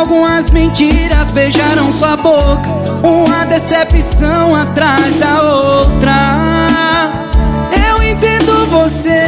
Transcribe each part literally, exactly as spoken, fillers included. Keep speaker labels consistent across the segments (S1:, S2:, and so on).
S1: algumas mentiras beijaram sua boca, uma decepção atrás da outra. Eu entendo você,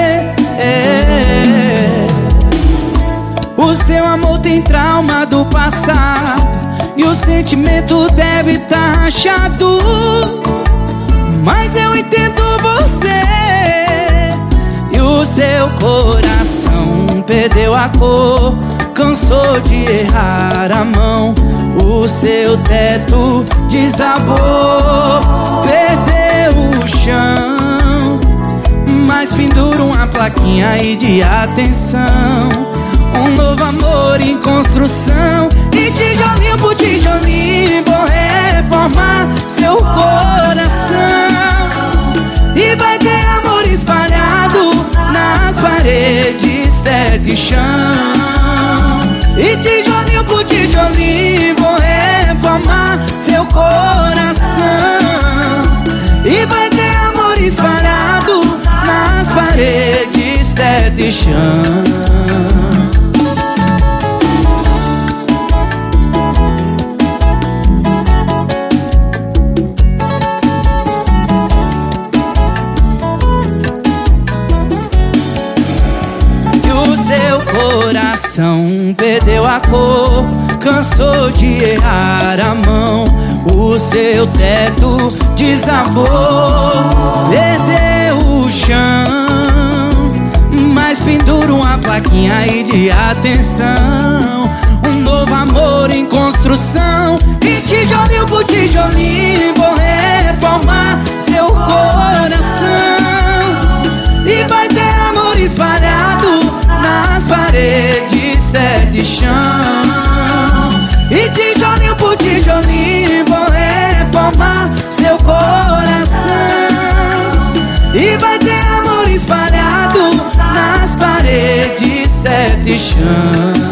S1: é. O seu amor tem trauma do passado e o sentimento deve estar rachado. Mas eu entendo você, e o seu coração perdeu a cor, cansou de errar a mão. O seu teto desabou, perdeu o chão. Mas pendura uma plaquinha aí de atenção, um novo amor em construção. E tijolinho por tijolinho vou reformar seu coração. E vai ter amor espalhado nas paredes, teto e chão. E tijolinho por tijolinho vou reformar seu coração. E vai ter amor espalhado nas paredes, teto e chão. Coração perdeu a cor, cansou de errar a mão. O seu teto desabou, perdeu o chão. Mas pendura uma plaquinha aí de atenção, um novo amor em construção. E tijolinho por tijolinho vou reformar seu coração. E vai ter amor espalhado nas paredes, teto e chão. E tijolinho por tijolinho vou reformar seu coração. E vai ter amor espalhado nas paredes, teto e chão.